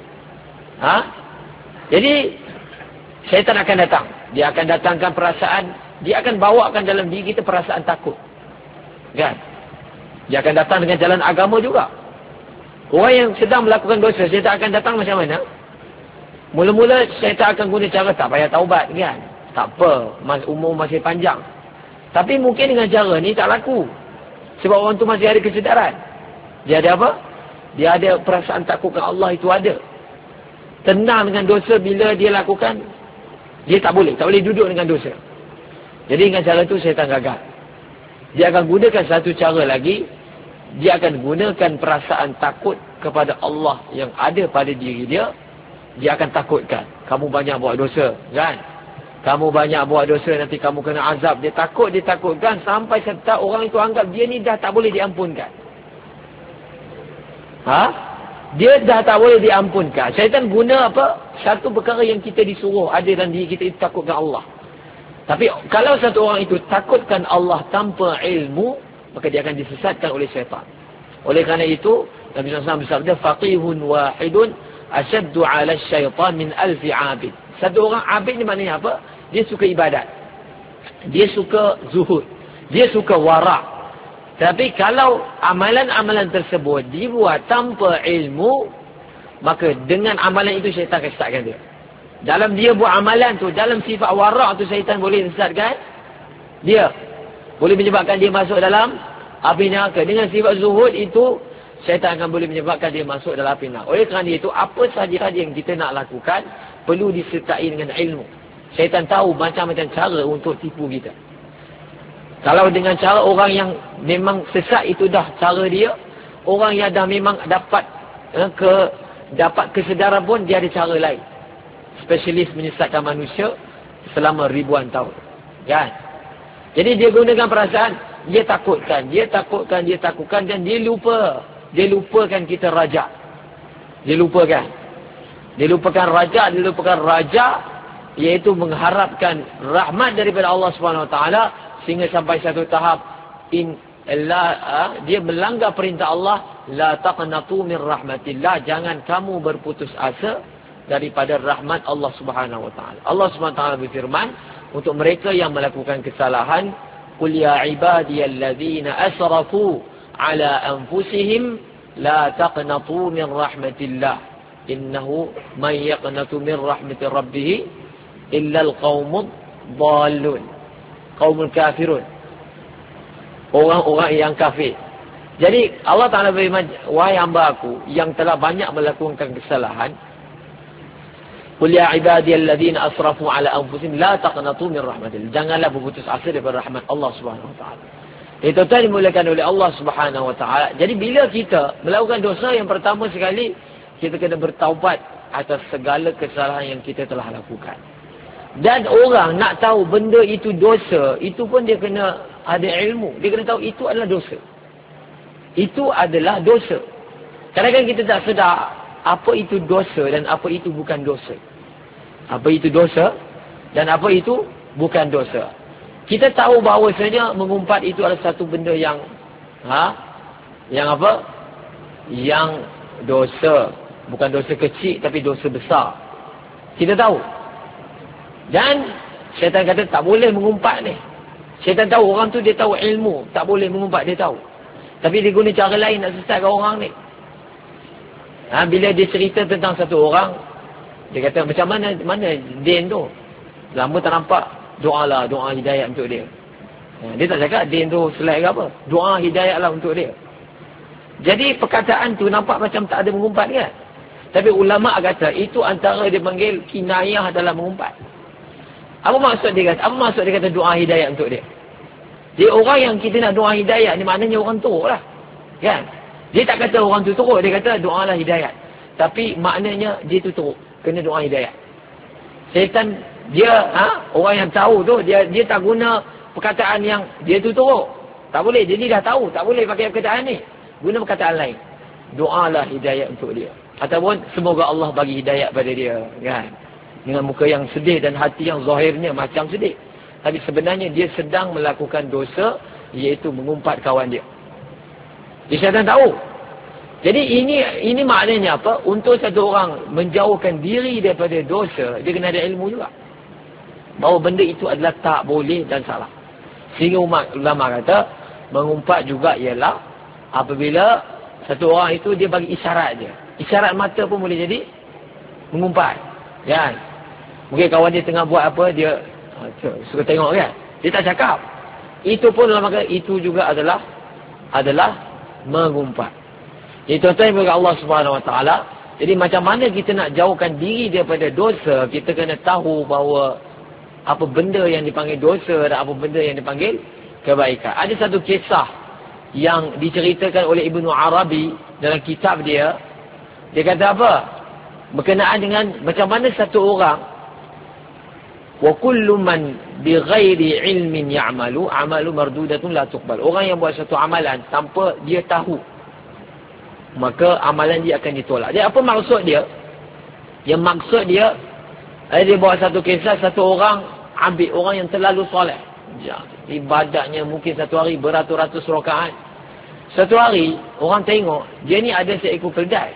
Jadi syaitan akan datang. Dia akan datangkan perasaan. Dia akan bawakan dalam diri kita perasaan takut. Kan? Dia akan datang dengan jalan agama juga. Orang yang sedang melakukan dosa, syaitan akan datang macam mana? Mula-mula syaitan akan guna cara tak payah taubat, kan? Tak apa, umur masih panjang. Tapi mungkin dengan cara ni tak laku. Sebab orang tu masih ada kesedaran. Dia ada apa? Dia ada perasaan takut ke Allah, itu ada. Tenang dengan dosa bila dia lakukan, dia tak boleh duduk dengan dosa. Jadi dengan cara tu syaitan gagal. Dia akan gunakan satu cara lagi. Dia akan gunakan perasaan takut kepada Allah yang ada pada diri dia. Dia akan takutkan. Kamu banyak buat dosa, kan? Kamu banyak buat dosa, nanti kamu kena azab. Dia takutkan sampai serta orang itu anggap dia ni dah tak boleh diampunkan. Dia dah tak boleh diampunkan. Syaitan guna apa? Satu perkara yang kita disuruh ada dalam diri kita, itu takutkan Allah. Tapi kalau satu orang itu takutkan Allah tanpa ilmu, maka dia akan disesatkan oleh syaitan. Oleh kerana itu, Nabi SAW bersabda, faqihun wahidun asyaddu ala syaitan min alfi abid. Satu orang abid ni maknanya apa? Dia suka ibadat. Dia suka zuhud. Dia suka wara'. Tapi kalau amalan-amalan tersebut dibuat tanpa ilmu, maka dengan amalan itu syaitan akan sesatkan dia. Dalam dia buat amalan tu, dalam sifat wara' tu, syaitan boleh sesatkan dia. Boleh menyebabkan dia masuk dalam api neraka. Dengan sifat zuhud itu, syaitan akan boleh menyebabkan dia masuk dalam api neraka. Oleh kerana itu, apa sahaja yang kita nak lakukan, perlu disertai dengan ilmu. Syaitan tahu macam-macam cara untuk tipu kita. Kalau dengan cara orang yang memang sesat itu dah cara dia, orang yang dah memang dapat kesedaran pun, dia ada cara lain. Spesialis menyesatkan manusia selama ribuan tahun. Kan? Jadi dia gunakan perasaan, dia takutkan dan dia lupa. Dia lupakan kita raja. Dia lupakan raja, iaitu mengharapkan rahmat daripada Allah Subhanahu Wa Taala, sehingga sampai satu tahap dia melanggar perintah Allah, la taqnatu min rahmatillah, jangan kamu berputus asa daripada rahmat Allah Subhanahu Wa Taala. Allah Subhanahu Wa Taala berfirman untuk mereka yang melakukan kesalahan, qul ya ibadiyalladzina asrafu ala anfusihim la taqnatu min rahmatillah innahu may yaqnatu min rahmati rabbih illa al-qaumud dhalun, qaumul kafirun, orang-orang yang kafir. Jadi Allah Ta'ala berfirman, wahai hamba aku yang telah banyak melakukan kesalahan, qul ya ibadiyalladzina asrafu ala anfusihim la taqnatu min rahmatillah, janganlah berputus asa daripada rahmat Allah Subhanahu wa taala. Itu tadi dimulakan oleh Allah Subhanahu wa taala. Jadi bila kita melakukan dosa, yang pertama sekali kita kena bertaubat atas segala kesalahan yang kita telah lakukan. Dan orang nak tahu benda itu dosa, itu pun dia kena ada ilmu. Dia kena tahu itu adalah dosa. Itu adalah dosa. Kadang-kadang kita tak sedar apa itu dosa dan apa itu bukan dosa. Apa itu dosa dan apa itu bukan dosa. Kita tahu bahawasanya mengumpat itu adalah satu benda yang yang apa? Yang dosa. Bukan dosa kecil tapi dosa besar. Kita tahu. Dan syaitan kata tak boleh mengumpat ni. Syaitan tahu, orang tu dia tahu ilmu, tak boleh mengumpat, dia tahu. Tapi dia guna cara lain nak sesatkan orang ni. Bila dia cerita tentang satu orang, dia kata macam mana Din tu. Lama tak nampak, doalah, doa hidayah untuk dia. Dia tak cakap Din tu selai ke apa. Doa hidayah lah untuk dia. Jadi perkataan tu nampak macam tak ada mengumpat kan. Tapi ulama' kata itu antara dia panggil kinayah dalam mengumpat. Apa maksud dia kata? Apa maksud dia kata doa hidayah untuk dia? Jadi orang yang kita nak doa hidayah ni maknanya orang teruk lah. Kan? Dia tak kata orang tu teruk. Dia kata doa lah hidayah. Tapi maknanya dia tu teruk. Kena doa hidayah. Syaitan dia, orang yang tahu tu, dia tak guna perkataan yang dia tu teruk. Tak boleh. Dia ni dah tahu. Tak boleh pakai perkataan ni. Guna perkataan lain. Doa lah hidayah untuk dia. Ataupun semoga Allah bagi hidayah pada dia. Kan? Dengan muka yang sedih dan hati yang zahirnya macam sedih. Tapi sebenarnya dia sedang melakukan dosa, iaitu mengumpat kawan dia. Dia syaitan tahu. Jadi ini maknanya apa? Untuk satu orang menjauhkan diri daripada dosa, dia kena ada ilmu juga. Bahawa benda itu adalah tak boleh dan salah. Sehingga ulama kata, mengumpat juga ialah apabila satu orang itu dia bagi isyarat je. Isyarat mata pun boleh jadi mengumpat. Kan? Mungkin kawan dia tengah buat apa, dia suka tengok kan. Dia tak cakap. Itu pun dalam maka itu juga adalah mengumpat. Jadi tuan-tuan kepada Allah Subhanahu Wa Taala. Jadi macam mana kita nak jauhkan diri daripada dosa, kita kena tahu bahawa apa benda yang dipanggil dosa dan apa benda yang dipanggil kebaikan. Ada satu kisah yang diceritakan oleh Ibnu Arabi dalam kitab dia. Dia kata apa? Berkenaan dengan macam mana satu orang, wa kullu man bighairi ilmin ya'malu amalu mardudatun la tuqbal. Orang yang buat satu amalan tanpa dia tahu, maka amalan dia akan ditolak. Jadi apa maksud dia? Yang maksud dia bawa satu kisah satu orang ambil orang yang terlalu soleh. Ibadatnya mungkin satu hari beratus-ratus rakaat. Satu hari orang tengok dia ni ada seekor keldai.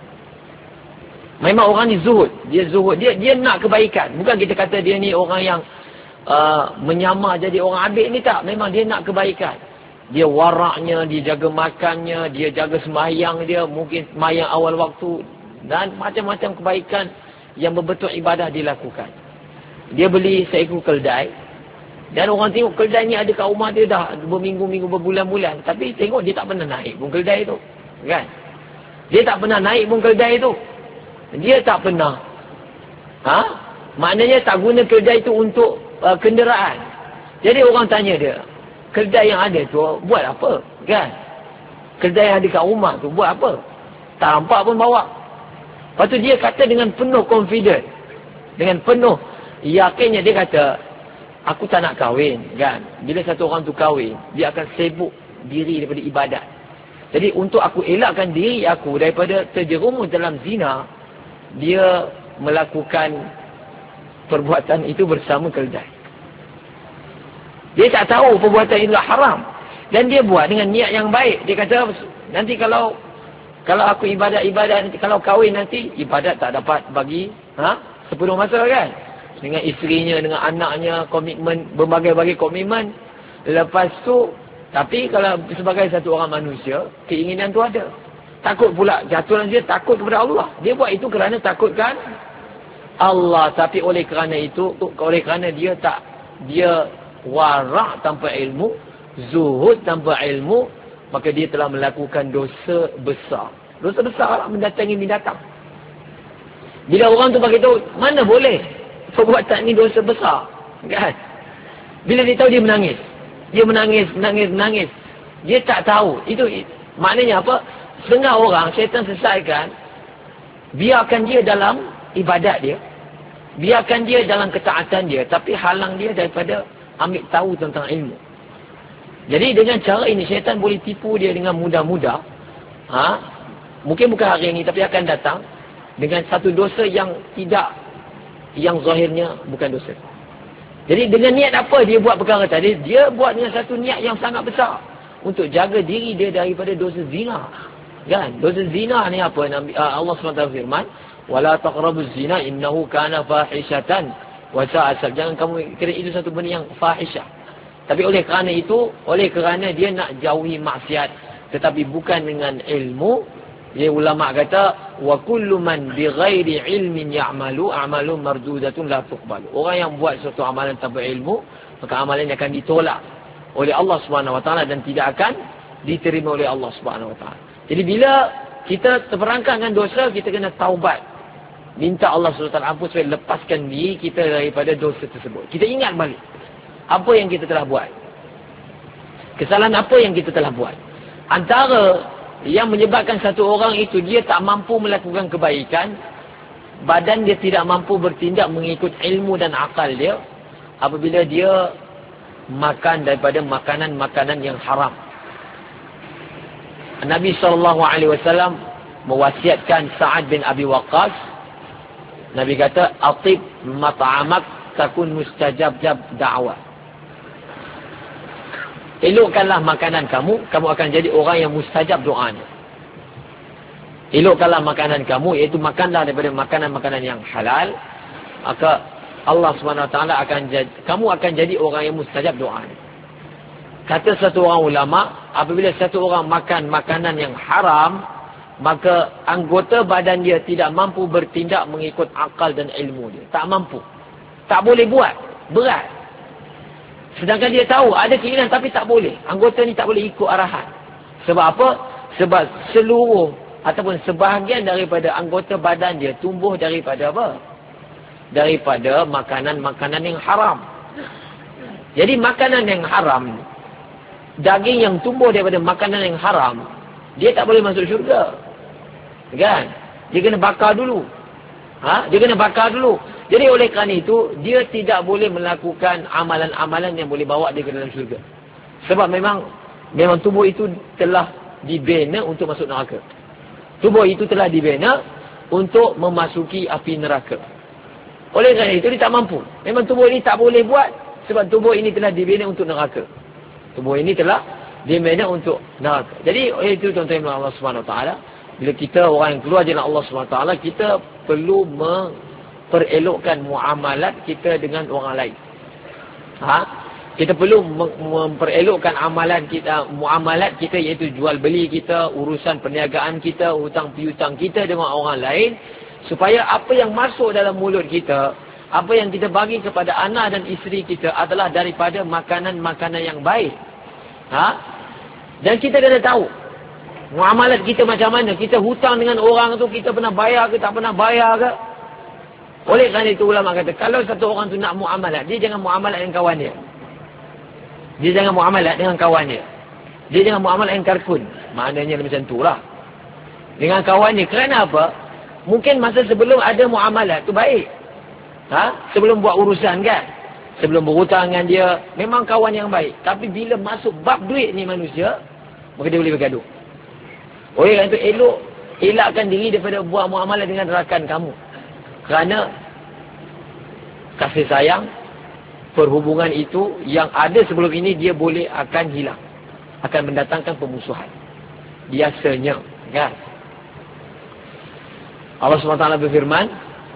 Memang orang ni zuhud. Dia zuhud. Dia nak kebaikan. Bukan kita kata dia ni orang yang menyamar jadi orang ambil ni, tak. Memang dia nak kebaikan. Dia waraknya, dia jaga makannya, dia jaga sembahyang dia, mungkin sembahyang awal waktu, dan macam-macam kebaikan yang berbentuk ibadah dilakukan. Dia beli seekor keldai, dan orang tengok keldai ni ada kat rumah dia dah berminggu-minggu, berbulan-bulan, tapi tengok dia tak pernah naik pun keldai tu. Kan? Dia tak pernah naik pun keldai tu. Dia tak pernah. Maknanya tak guna keldai itu untuk kenderaan. Jadi orang tanya dia, keldai yang ada tu buat apa? Kan? Keldai yang ada kat rumah tu buat apa? Tak nampak pun bawa. Lepas tu dia kata dengan penuh confident, dengan penuh yakinnya, dia kata, aku tak nak kahwin. Kan? Bila satu orang tu kahwin, dia akan sibuk diri daripada ibadat. Jadi untuk aku elakkan diri aku daripada terjerumus dalam zina, dia melakukan perbuatan itu bersama keldai. Dia tak tahu perbuatan itu haram. Dan dia buat dengan niat yang baik. Dia kata, nanti kalau aku ibadat, nanti kalau kahwin nanti, ibadat tak dapat bagi sepenuh masa kan. Dengan isterinya, dengan anaknya, komitmen, berbagai-bagai komitmen. Lepas tu, tapi kalau sebagai satu orang manusia, keinginan tu ada. Takut pula jatuh dia takut kepada Allah. Dia buat itu kerana takutkan Allah, tapi oleh kerana dia wara' tanpa ilmu, zuhud tanpa ilmu, maka dia telah melakukan dosa besar. Dosa besar lah, mendatangi binatang. Bila orang tu bagi tahu, mana boleh perbuatan ni dosa besar, kan? Bila dia tahu, dia menangis. Dia menangis. Dia tak tahu. Itu maknanya apa? Setengah orang syaitan selesaikan, biarkan dia dalam ibadat dia, biarkan dia dalam ketaatan dia, tapi halang dia daripada ambil tahu tentang ilmu. Jadi dengan cara ini syaitan boleh tipu dia dengan mudah-mudah. Mungkin bukan hari ini, tapi akan datang dengan satu dosa yang zahirnya bukan dosa. Jadi dengan niat apa dia buat perkara tadi? Dia buat dengan satu niat yang sangat besar, untuk jaga diri dia daripada dosa zina. Kan? Dosa zina ni apa? Allah SWT firman, wala taqrabuz zina innahu kana fahishatan wa sa'a. Jangan kamu kira itu satu benda yang fahisyah. Tapi oleh kerana dia nak jauhi maksiat, tetapi bukan dengan ilmu. Ya, ulama kata wa kullu man bighairi ilmin ya'malu a'malun mardudatun la tuqbalu. Orang yang buat suatu amalan tanpa ilmu, maka amalannya akan ditolak oleh Allah Subhanahu Wa Taala dan tidak akan diterima oleh Allah Subhanahu Wa Taala. Jadi bila kita terperangkap dengan dosa, kita kena taubat. Minta Allah SWT ampun supaya lepaskan diri kita daripada dosa tersebut. Kita ingat balik apa yang kita telah buat. Kesalahan apa yang kita telah buat. Antara yang menyebabkan satu orang itu dia tak mampu melakukan kebaikan, badan dia tidak mampu bertindak mengikut ilmu dan akal dia, apabila dia makan daripada makanan-makanan yang haram. Nabi SAW mewasiatkan Sa'ad bin Abi Waqqas. Nabi kata, atib mat'amak takun mustajab da'wah. Elokkanlah makanan kamu akan jadi orang yang mustajab doanya. Elokkanlah makanan kamu, iaitu makanlah daripada makanan-makanan yang halal, maka Allah SWT kamu akan jadi orang yang mustajab doanya. Kata satu orang ulama, apabila satu orang makan makanan yang haram, maka anggota badan dia tidak mampu bertindak mengikut akal dan ilmu dia. Tak mampu. Tak boleh buat. Berat. Sedangkan dia tahu ada keinginan tapi tak boleh. Anggota ni tak boleh ikut arahan. Sebab apa? Sebab seluruh ataupun sebahagian daripada anggota badan dia tumbuh daripada apa? Daripada makanan-makanan yang haram. Jadi makanan yang haram, daging yang tumbuh daripada makanan yang haram, dia tak boleh masuk syurga. Kan? Dia kena bakar dulu. Dia kena bakar dulu. Jadi oleh kerana itu, dia tidak boleh melakukan amalan-amalan yang boleh bawa dia ke dalam syurga. Sebab memang tubuh itu telah dibina untuk masuk neraka. Tubuh itu telah dibina untuk memasuki api neraka. Oleh kerana itu, dia tak mampu. Memang tubuh ini tak boleh buat, sebab tubuh ini telah dibina untuk neraka. Tubuh ini telah dibina untuk neraka. Jadi oleh itu, tuan-tuan Allah SWT, bila kita orang yang keluar jalan Allah SWT, kita perlu memperelokkan muamalat kita dengan orang lain. Kita perlu memperelokkan muamalat kita, iaitu jual beli kita, urusan perniagaan kita, hutang piutang kita dengan orang lain, supaya apa yang masuk dalam mulut kita, apa yang kita bagi kepada anak dan isteri kita adalah daripada makanan-makanan yang baik. Dan kita kena tahu muamalat kita macam mana. Kita hutang dengan orang tu, kita pernah bayar ke tak pernah bayar ke. Oleh kerana itu ulama kata, kalau satu orang tu nak muamalat, dia jangan muamalat dengan kawan dia. Dia jangan muamalat dengan kawan dia. Dia jangan muamalat dengan karkun. Maknanya macam tu lah. Dengan kawan dia. Kerana apa? Mungkin masa sebelum ada muamalat tu baik. Sebelum buat urusan kan. Sebelum berhutang dengan dia, memang kawan yang baik. Tapi bila masuk bab duit ni manusia, maka dia boleh bergaduh. Oleh kerana itu, elakkan diri daripada buat muamalat dengan rakan kamu. Kerana kasih sayang, perhubungan itu yang ada sebelum ini, dia boleh akan hilang. Akan mendatangkan pemusuhan. Biasanya. Kan? Allah SWT berfirman,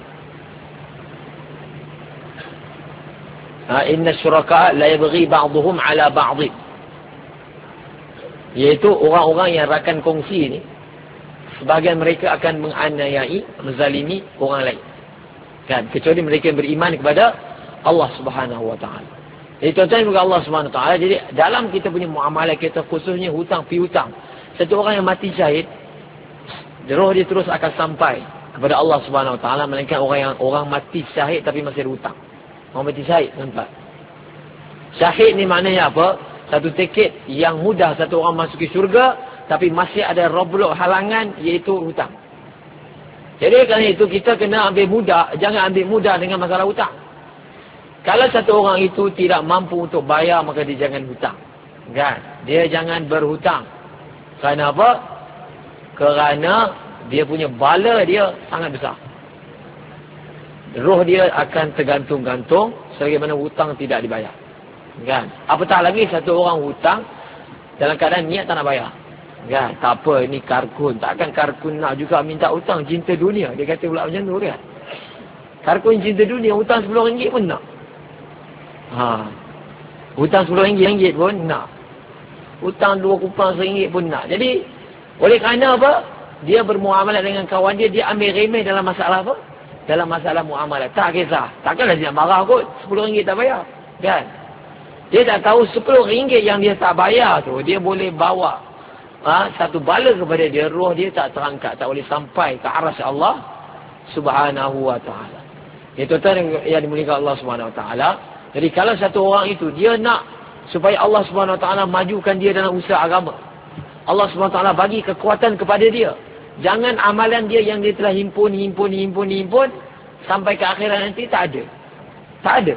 inna syuraka la yabghi ba'duhum ala ba'dhin. Iaitu orang-orang yang rakan kongsi ni, sebahagian mereka akan menganiayai, menzalimi orang lain. Kan? Kecuali mereka yang beriman kepada Allah Subhanahu wa taala. Jadi tuan-tuan kepada Allah Subhanahu wa taala, jadi dalam kita punya muamalah kita, khususnya hutang piutang, satu orang yang mati syahid, roh dia terus akan sampai kepada Allah Subhanahu wa taala, melainkan orang mati syahid tapi masih ada hutang. Orang mati syahid, nampak? Syahid ni maknanya apa? Satu tiket yang mudah satu orang masuki syurga, tapi masih ada roblok halangan, iaitu hutang. Jadi kerana itu kita kena ambil mudah, jangan ambil mudah dengan masalah hutang. Kalau satu orang itu tidak mampu untuk bayar, maka dia jangan hutang. Kan? Dia jangan berhutang. Kerana apa? Kerana dia punya bala dia sangat besar. Roh dia akan tergantung-gantung sebagaimana hutang tidak dibayar. Kan? Apatah lagi satu orang hutang dalam keadaan niat tak nak bayar. Kan? Tak apa, ini karkun. Takkan karkun nak juga minta hutang, cinta dunia. Dia kata pula macam tu kan. Karkun cinta dunia, hutang RM10 pun nak. Hutang RM10 pun nak. Hutang 2 kupang RM1 pun nak. Jadi, oleh kerana apa? Dia bermuamalah dengan kawan dia, dia ambil remeh dalam masalah apa? Dalam masalah muamalah. Tak kisah. Takkanlah dia nak marah kot. RM10 tak bayar. Kan? Dia tak tahu RM10 yang dia tak bayar tu, dia boleh bawa satu bala kepada dia, roh dia tak terangkat, tak boleh sampai ke arsy Allah Subhanahu wa taala. Itu tuan yang dimuliakan Allah Subhanahu wa taala. Jadi kalau satu orang itu dia nak supaya Allah Subhanahu wa taala majukan dia dalam usaha agama, Allah Subhanahu wa taala bagi kekuatan kepada dia. Jangan amalan dia yang dia telah himpun sampai ke akhirat nanti tak ada. Tak ada.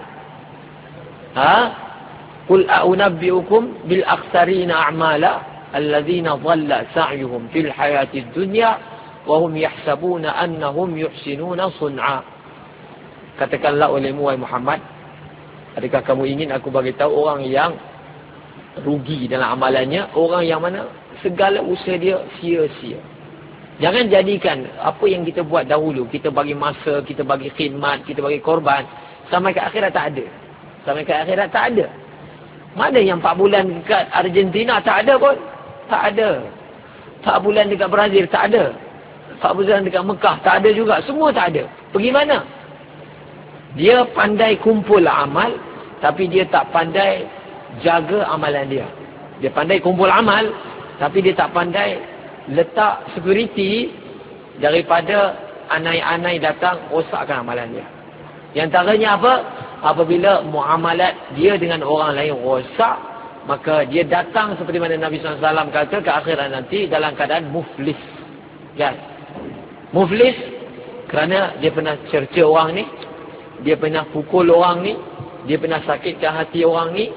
Qul a'unabbi'ukum bil akhsarina a'mala alladzina dhalla sa'yuhum fil hayatid dunya wa hum yahsabuna annahum yuhsinuna sun'a. Katakanlah olehmu wahai Muhammad, adakah kamu ingin aku bagi tahu orang yang rugi dalam amalannya, orang yang mana segala usaha dia sia-sia. Jangan jadikan apa yang kita buat dahulu, kita bagi masa, kita bagi khidmat, kita bagi korban, sampai ke akhirat tak ada. Sampai ke akhirat tak ada. Mana yang 4 bulan dekat Argentina tak ada pun? Tak ada. 4 bulan dekat Brazil tak ada. 4 bulan dekat Mekah tak ada juga. Semua tak ada. Pergi mana? Dia pandai kumpul amal, tapi dia tak pandai jaga amalan dia. Dia pandai kumpul amal, tapi dia tak pandai letak security daripada anai-anai datang rosakkan amalan dia. Yang antaranya apa? Apabila muamalat dia dengan orang lain rosak, maka dia datang seperti mana Nabi SAW kata ke akhirat nanti dalam keadaan muflis. Kan? Muflis kerana dia pernah cerca orang ni, dia pernah pukul orang ni, dia pernah sakitkan hati orang ni,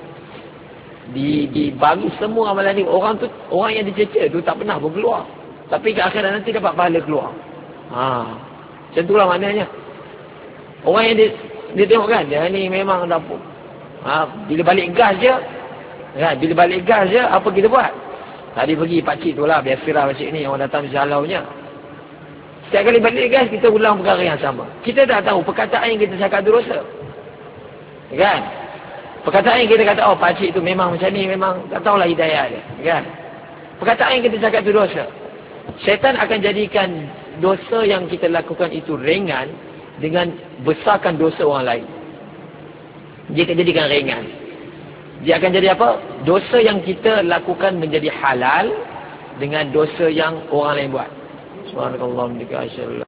dibagi semua amalan ni. Orang yang dicerca tu tak pernah pun keluar, tapi ke akhirat nanti dapat pahala keluar. Macam itulah maknanya. Orang yang dia tengok kan, dia ni memang dah bila balik gas je kan, bila balik gas je apa kita buat? Tadi pergi pakcik tu lah, biasalah pakcik ni orang datang mesti halaunya. Setiap kali balik gas kita ulang perkara yang sama. Kita tak tahu perkataan yang kita cakap tu dosa. Kan? Perkataan yang kita kata, oh pakcik tu memang macam ni, memang tak tahulah hidayah dia. Kan? Perkataan yang kita cakap tu dosa. Syaitan akan jadikan dosa yang kita lakukan itu ringan dengan besarkan dosa orang lain. Dia akan jadikan ringan. Dia akan jadi apa? Dosa yang kita lakukan menjadi halal dengan dosa yang orang lain buat. Subhanallah.